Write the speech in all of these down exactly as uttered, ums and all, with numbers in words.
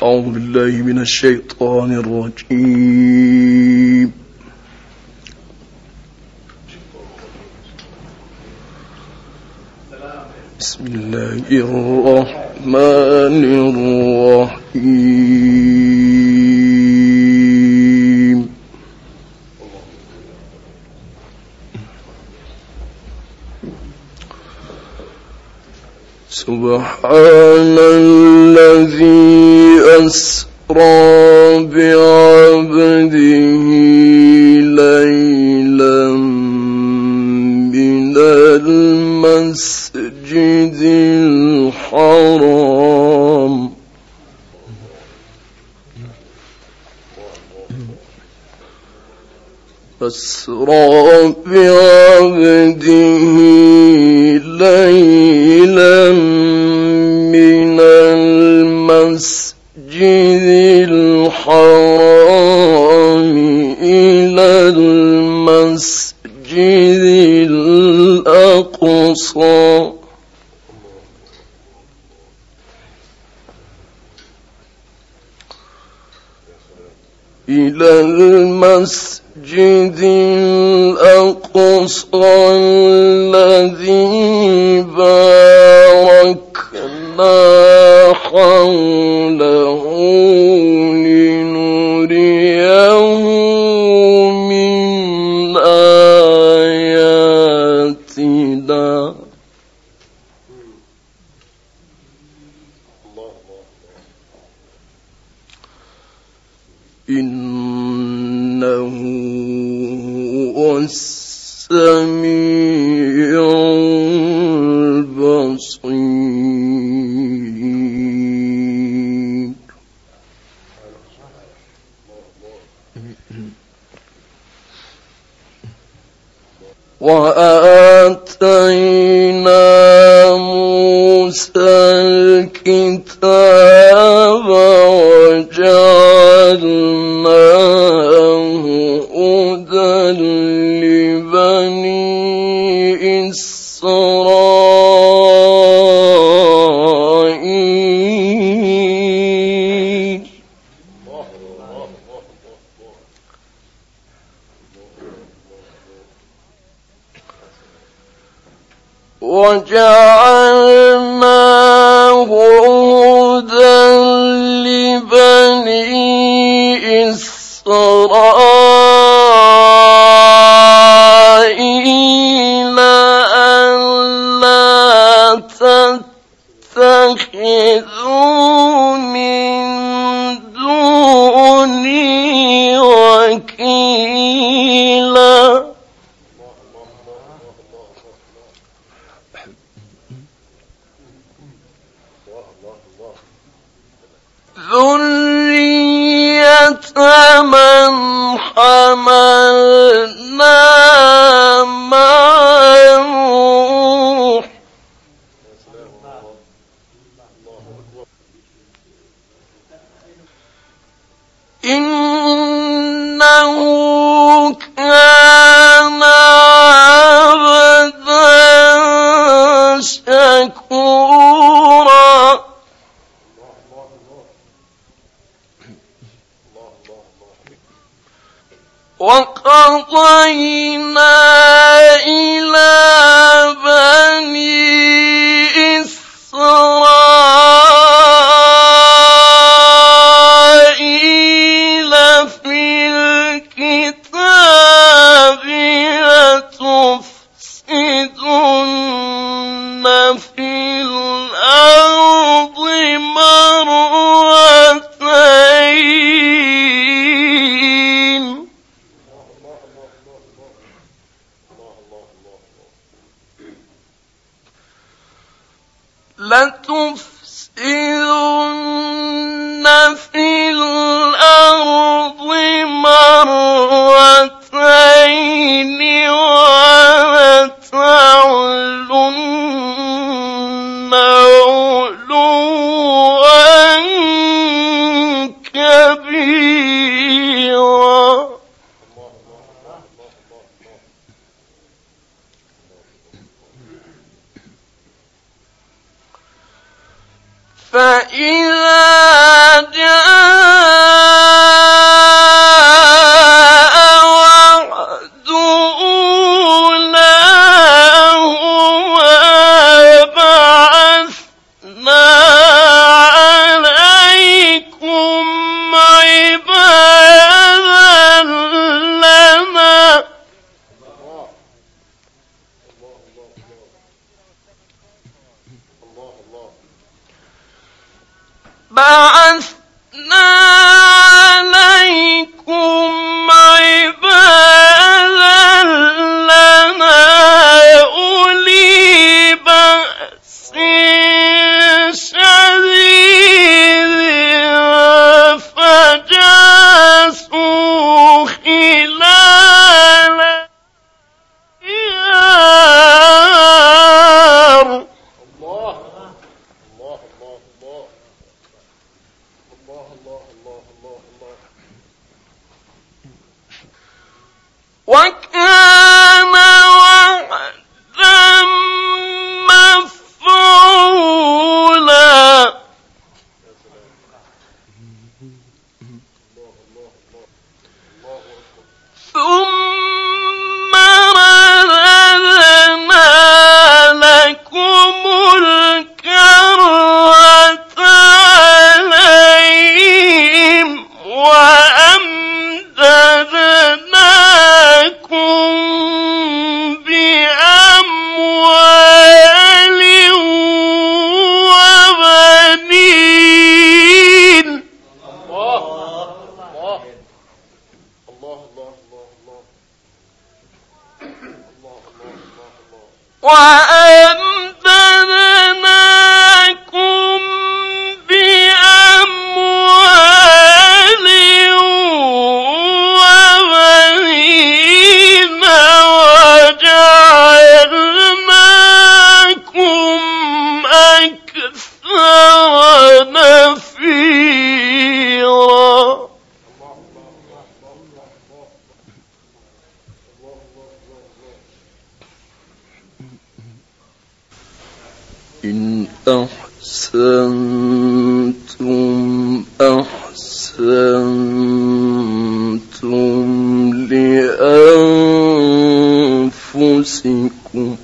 أعوذ بالله من الشيطان الرجيم. بسم الله الرحمن الرحيم. سبحان الذي أسرى بعبده ليلا من المسجد الحرام أسرى بعبده ليلا من المسجد الحرام إلى المسجد الأقصى إلى المسجد الأقصى الذي باركنا حوله لنريه من آياتنا إنه هو السميع البصير. وآتينا موسى الكتاب وجعلناه هدى لبني إسرائيل وجعلناه هدى لبني إسرائيل ألا تتخذوا من دوني وكيلا ذرية من حملنا مع نوح إنه كان عبدا شكورا وقضينا إلى بني إسرائيل في الكتاب لتفسدن في الأرض مرتين لتفسدن في الأرض مرتين ولتعلن علوا كبيرا. فإذا جاء وعد أولاهما بعثنا عليكم عبادا لنا بعثنا عليكم عبادا لنا أولي بأس شديد فجاسوا خلال الديار. الله الله الله الله الله الله الله الله. وكان وعدا مفعولا. ثم رددنا لكم الكرة عليهم وأمددناكم بأموال وبنين. الله الله الله وأمددناكم بأموال وبنين وجعلناكم أكثر نفيرا. إن أحسنتم أحسنتم لأنفسكم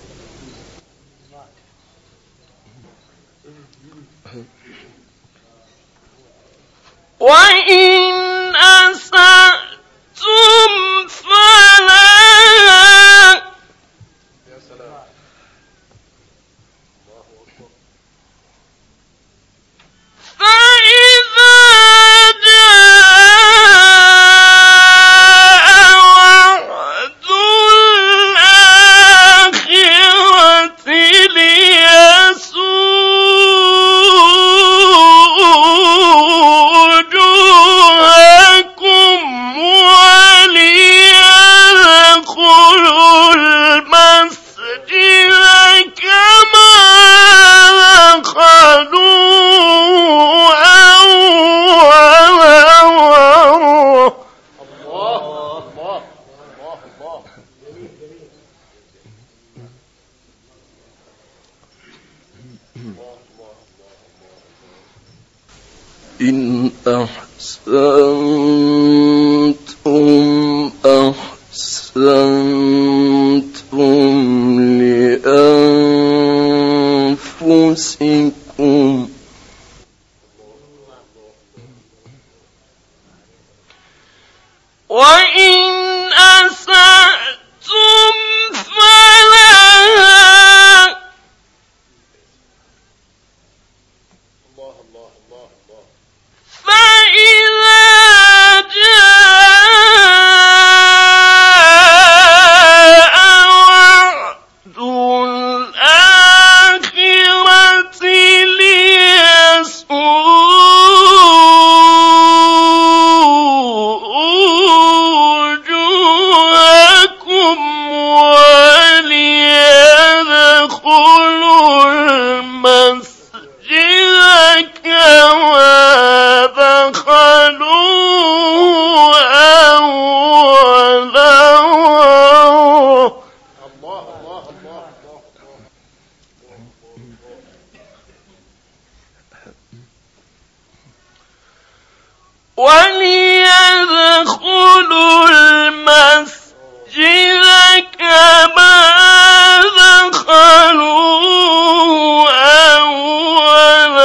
وإن أسأتم فلا فإذا جاء وعد الآخرة ليسوءوا وجوهكم وليدخلوا المسجد كما دخلوا أول مرة. الله الله الله الله. إن أحسنتم أحسنتم لأنفسكم وإن أسأتم فلها. فإذا جاء وعد الآخرة ليسوءوا وجوهكم وليدخلوا المسجد كما دخلوا وليدخلوا المسجد كما دخلوه أول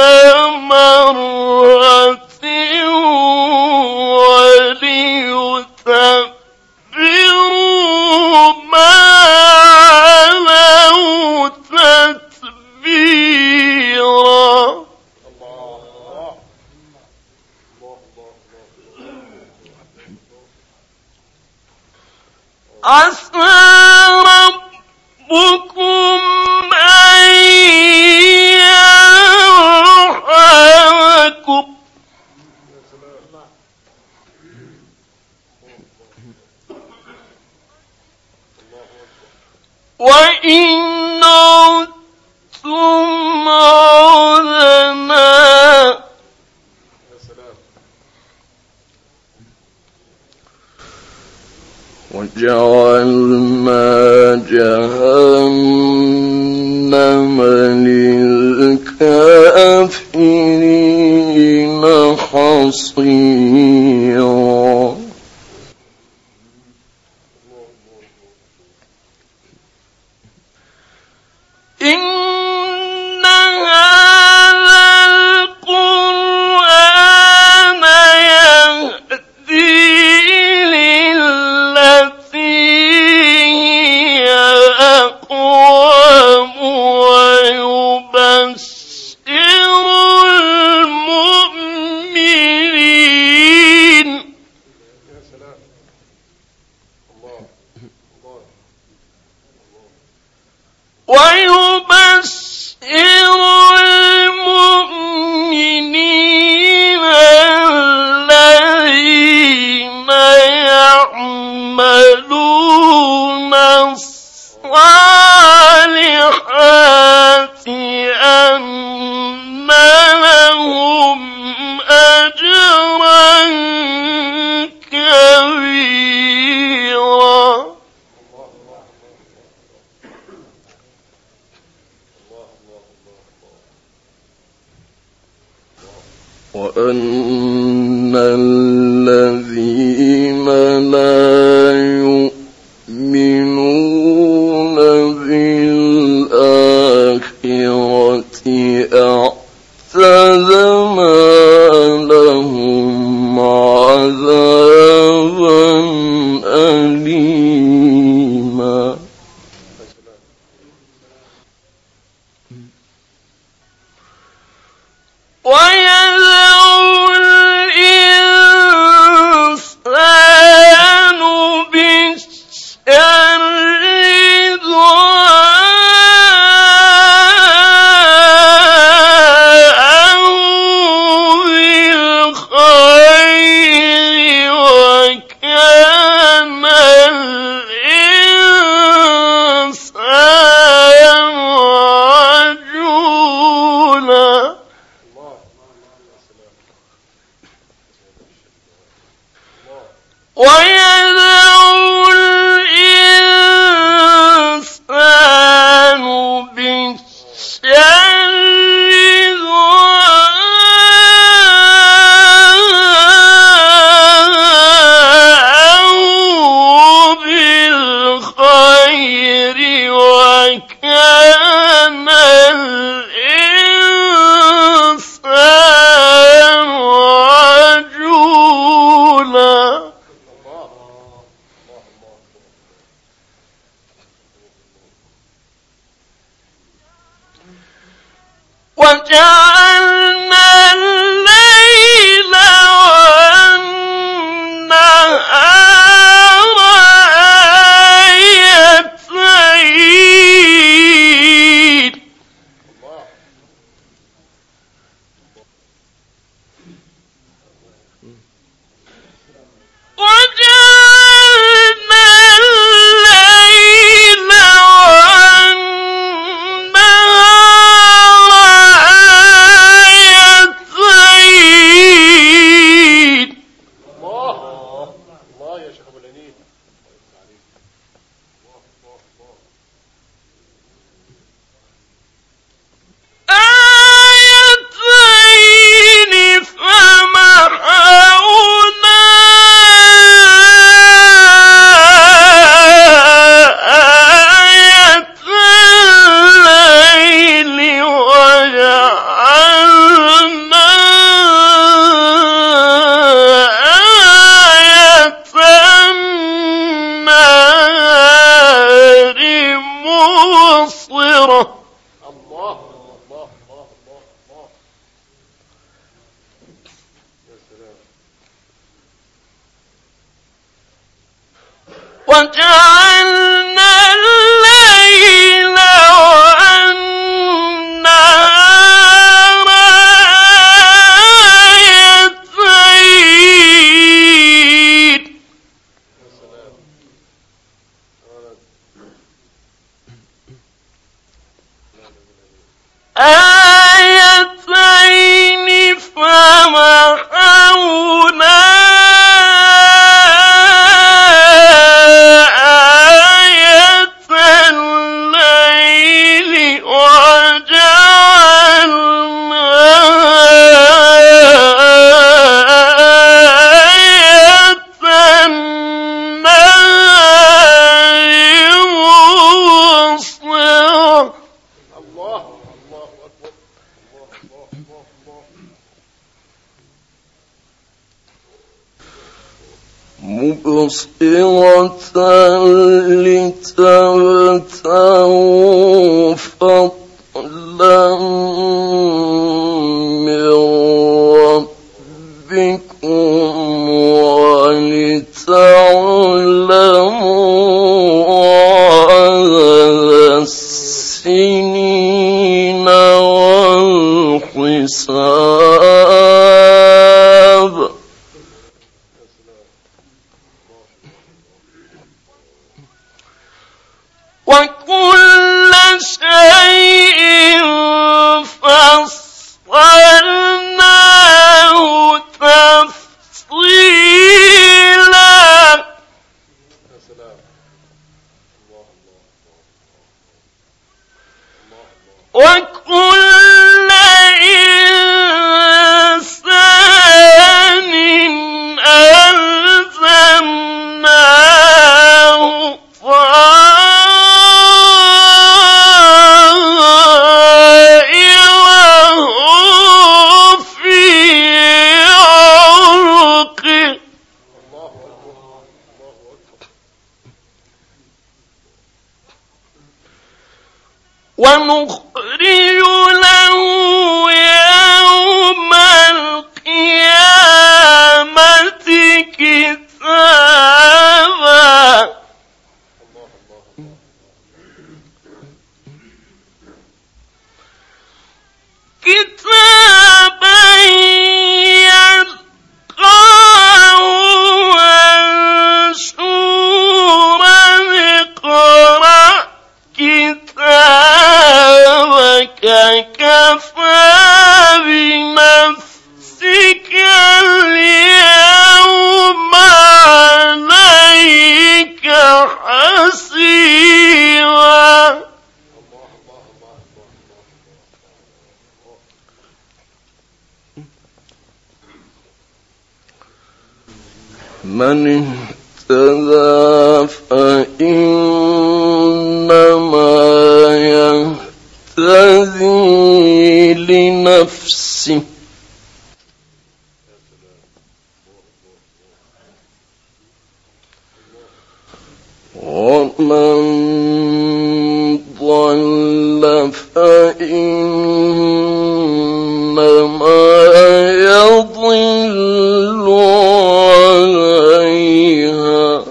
مرة وليتبروا ما علوا تتبيرا. عسى ربكم أن يرحمكم وإن عدتم عدنا وجعلنا جهنم للكافرين حصيرا. إن هذا القرآن يهدي للتي هي أقوم ويبشر المؤمنين ويبشر المؤمنين الذين يعملون الصالحات أن لهم أجرا كبيرا. وأن الذين لا يؤمنون بالآخرة أعتدنا لهم عذابا أليما. ويدعو الإنسان بالشر دعاءه بالخير وكان الإنسان عجولا. ويدعو الإنسان بالشر دعاءه بالخير وكان الإنسان عجولا. وجعلنا الليل والنهار آيتين آيتين فمحونا مبصرة لتبتغوا فضلا من ربكم ولتعلموا عدد السنين والحساب وكل شيء فصلناه تفصيلا وكل إنسان ألزمناه ونخرج له يوم القيامة كتابا كتابا يلقاه منشورا اقرأ كتابك كفى بنفسك اليوم عليك حسيبا من اهتدى فإنما يهتدي لنفسه ومن ضل فإنما يضل عليها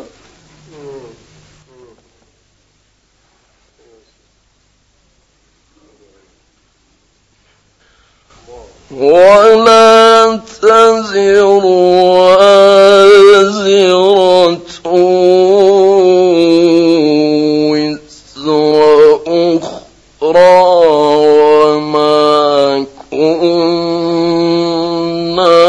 ولا تزر وازرة وزر أخرى وما كنا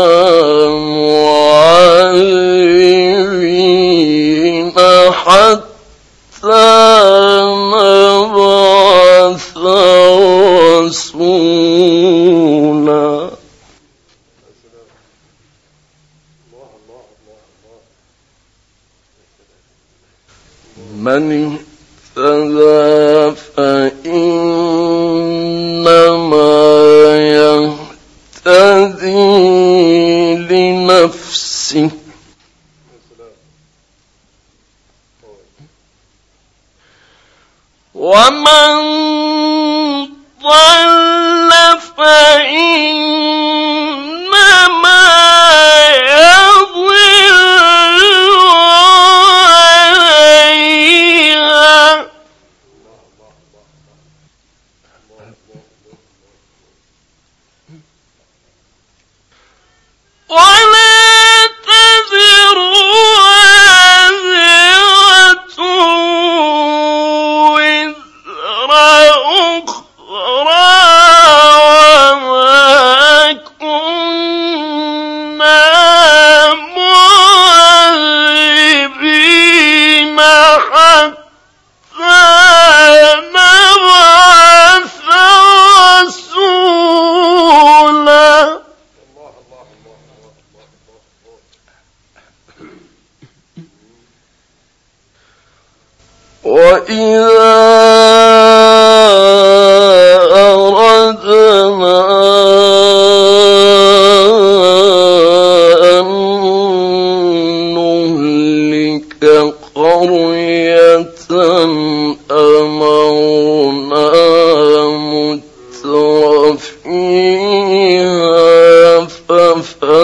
معلمين حتى نبعث رسولا من اهتدى فإنما يهتدي لنفسه ومن ضل فإنما يضل عليها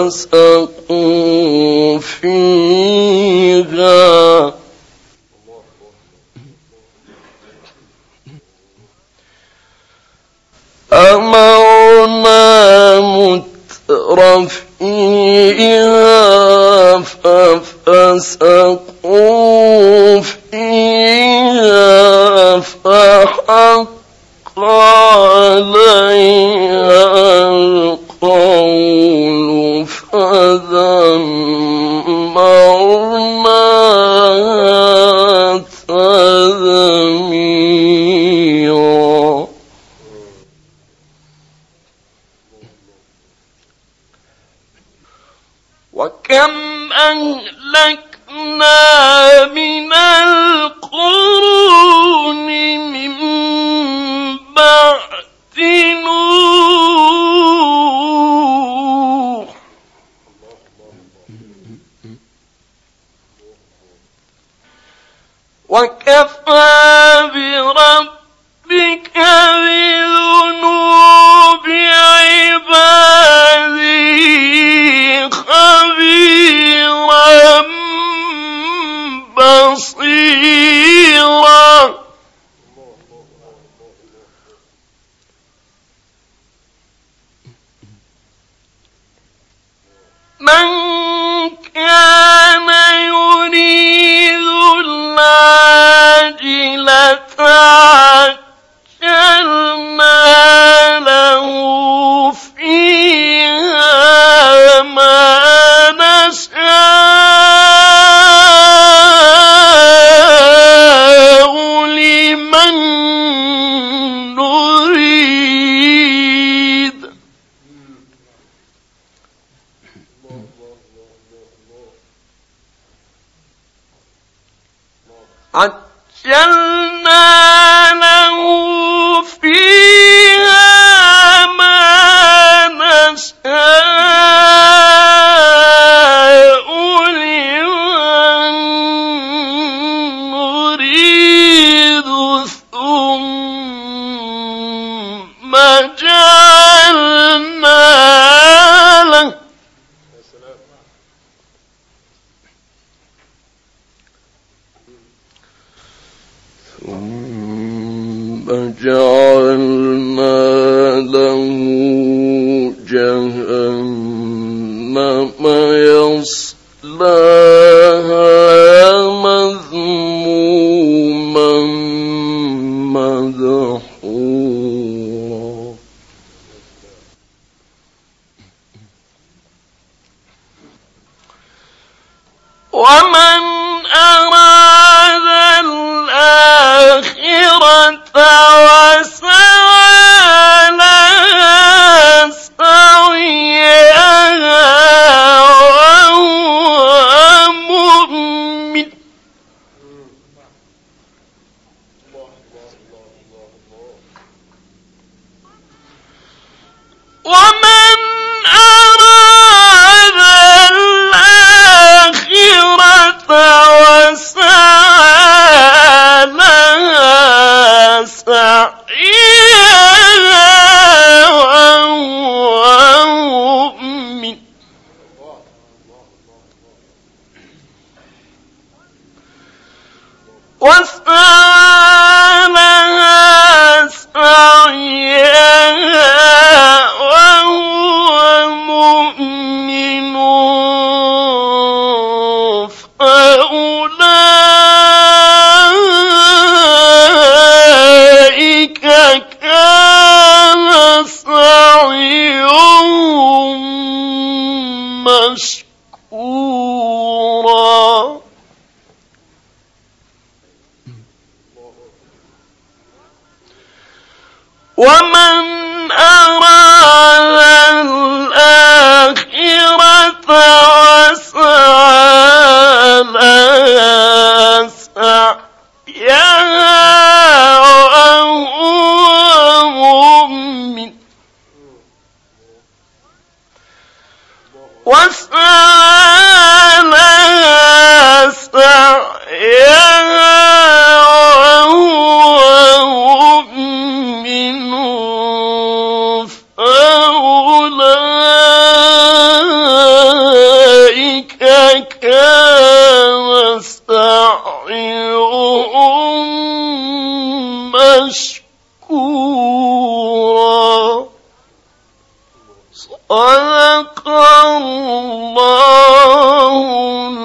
ففسقوا فيها أمرنا متر فيها ففسقوا فيها فحق عليها القول فدمرناها تدميرا. وكم أهلكنا من القرون من بعد نوح وكفى بربك بذنوب عباده خبيرا بصيرا. من كان يريد العاجلة عجلنا له فيها ما نشاء لمن نريد. عجلنا له فيها ما نشاء لمن نريد ثم جعلنا له ثم جعلنا له جهنم يصلاها مذموما مدحورا. ومن أراد الآخرة وسعى لها سعيها وهو مؤمن ومن أراد الآخرة وسعى لها سعيها وهو مؤمن وسعى لها سعيها وهو مؤمن فأولئك كان سعيهم مشكورا. ومن أراد الآخرة وسعى لها سعيها وهو مؤمن وسعى لها سعيها وهو مؤمن فأولئك صدق الله